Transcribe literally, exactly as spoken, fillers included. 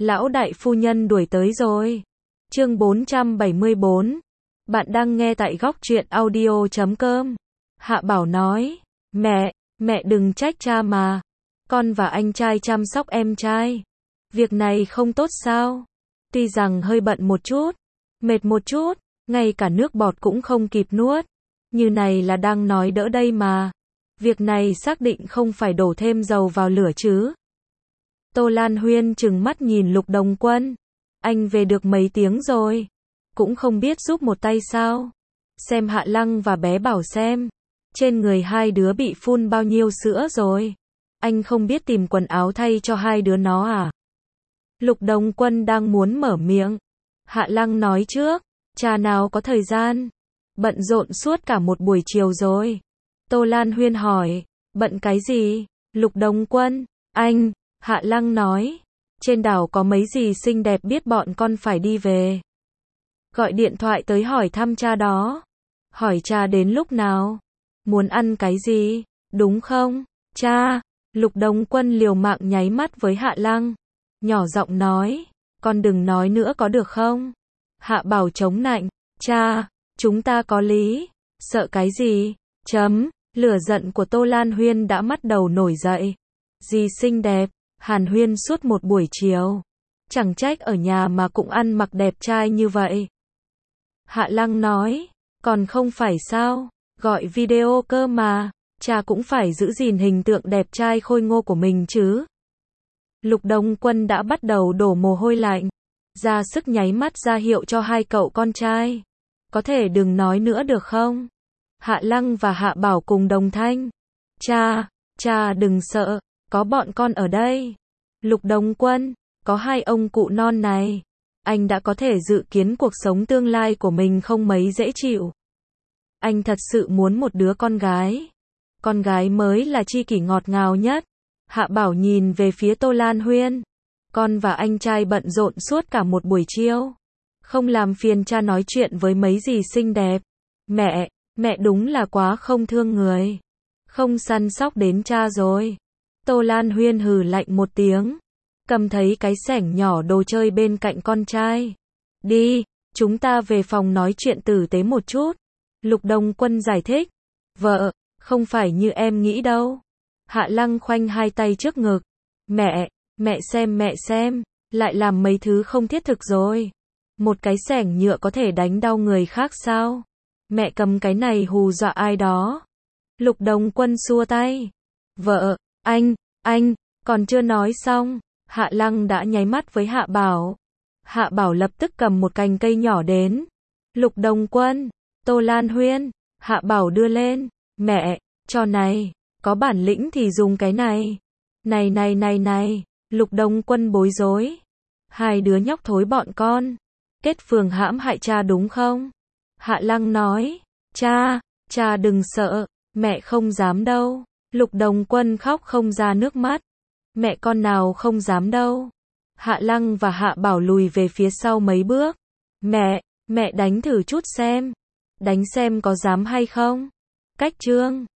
Lão đại phu nhân đuổi tới rồi. Chương bốn trăm bảy mươi bốn. Bạn đang nghe tại góc truyện audio chấm com. Hạ Bảo nói, mẹ, mẹ đừng trách cha mà. Con và anh trai chăm sóc em trai. Việc này không tốt sao? Tuy rằng hơi bận một chút, mệt một chút, ngay cả nước bọt cũng không kịp nuốt. Như này là đang nói đỡ đây mà. Việc này xác định không phải đổ thêm dầu vào lửa chứ. Tô Lan Huyên trừng mắt nhìn Lục Đồng Quân. Anh về được mấy tiếng rồi. Cũng không biết giúp một tay sao. Xem Hạ Lăng và bé Bảo xem. Trên người hai đứa bị phun bao nhiêu sữa rồi. Anh không biết tìm quần áo thay cho hai đứa nó à? Lục Đồng Quân đang muốn mở miệng. Hạ Lăng nói trước. Cha nào có thời gian. Bận rộn suốt cả một buổi chiều rồi. Tô Lan Huyên hỏi. Bận cái gì? Lục Đồng Quân. Anh. Hạ Lăng nói. Trên đảo có mấy gì xinh đẹp biết bọn con phải đi về. Gọi điện thoại tới hỏi thăm cha đó. Hỏi cha đến lúc nào? Muốn ăn cái gì? Đúng không? Cha. Lục Đồng Quân liều mạng nháy mắt với Hạ Lăng. Nhỏ giọng nói. Con đừng nói nữa có được không? Hạ Bảo chống nạnh. Cha. Chúng ta có lý. Sợ cái gì? Chấm. Lửa giận của Tô Lan Huyên đã bắt đầu nổi dậy. Gì xinh đẹp. Hàn huyên suốt một buổi chiều. Chẳng trách ở nhà mà cũng ăn mặc đẹp trai như vậy. Hạ Lăng nói. Còn không phải sao. Gọi video cơ mà. Cha cũng phải giữ gìn hình tượng đẹp trai khôi ngô của mình chứ. Lục Đồng Quân đã bắt đầu đổ mồ hôi lạnh. Ra sức nháy mắt ra hiệu cho hai cậu con trai. Có thể đừng nói nữa được không? Hạ Lăng và Hạ Bảo cùng đồng thanh. Cha, cha đừng sợ. Có bọn con ở đây. Lục Đồng Quân, có hai ông cụ non này. Anh đã có thể dự kiến cuộc sống tương lai của mình không mấy dễ chịu. Anh thật sự muốn một đứa con gái. Con gái mới là tri kỷ ngọt ngào nhất. Hạ Bảo nhìn về phía Tô Lan Huyên. Con và anh trai bận rộn suốt cả một buổi chiều. Không làm phiền cha nói chuyện với mấy gì xinh đẹp. Mẹ, mẹ đúng là quá không thương người. Không săn sóc đến cha rồi. Tô Lan Huyên hừ lạnh một tiếng. Cầm thấy cái xẻng nhỏ đồ chơi bên cạnh con trai. Đi, chúng ta về phòng nói chuyện tử tế một chút. Lục Đồng Quân giải thích. Vợ, không phải như em nghĩ đâu. Hạ Lăng khoanh hai tay trước ngực. Mẹ, mẹ xem mẹ xem. Lại làm mấy thứ không thiết thực rồi. Một cái xẻng nhựa có thể đánh đau người khác sao? Mẹ cầm cái này hù dọa ai đó. Lục Đồng Quân xua tay. Vợ. Anh, anh, còn chưa nói xong, Hạ Lăng đã nháy mắt với Hạ Bảo. Hạ Bảo lập tức cầm một cành cây nhỏ đến. Lục Đồng Quân, Tô Lan Huyên, Hạ Bảo đưa lên. Mẹ, cho này, có bản lĩnh thì dùng cái này. Này này này này, Lục Đồng Quân bối rối. Hai đứa nhóc thối bọn con. Kết phường hãm hại cha đúng không? Hạ Lăng nói. Cha, cha đừng sợ, mẹ không dám đâu. Lục Đồng Quân khóc không ra nước mắt. Mẹ con nào không dám đâu. Hạ Lăng và Hạ Bảo lùi về phía sau mấy bước. Mẹ, mẹ đánh thử chút xem. Đánh xem có dám hay không. Cách trương.